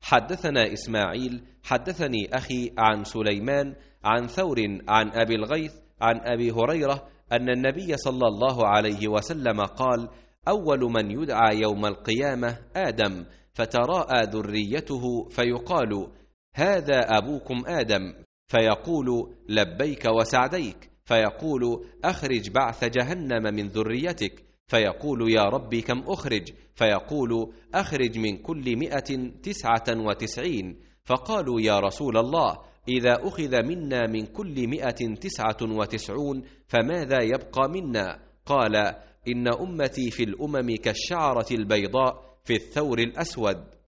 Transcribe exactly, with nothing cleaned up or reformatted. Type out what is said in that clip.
حدثنا إسماعيل حدثني أخي عن سليمان عن ثور عن أبي الغيث عن أبي هريرة أن النبي صلى الله عليه وسلم قال: أول من يدعى يوم القيامة آدم، فتراءى ذريته فيقال: هذا أبوكم آدم، فيقول: لبيك وسعديك، فيقول: أخرج بعث جهنم من ذريتك، فيقول: يا رب كم أخرج؟ فيقول: أخرج من كل مئة تسعة وتسعين. فقالوا: يا رسول الله، إذا أخذ منا من كل مئة تسعة وتسعون فماذا يبقى منا؟ قال: إن أمتي في الأمم كالشعرة البيضاء في الثور الأسود.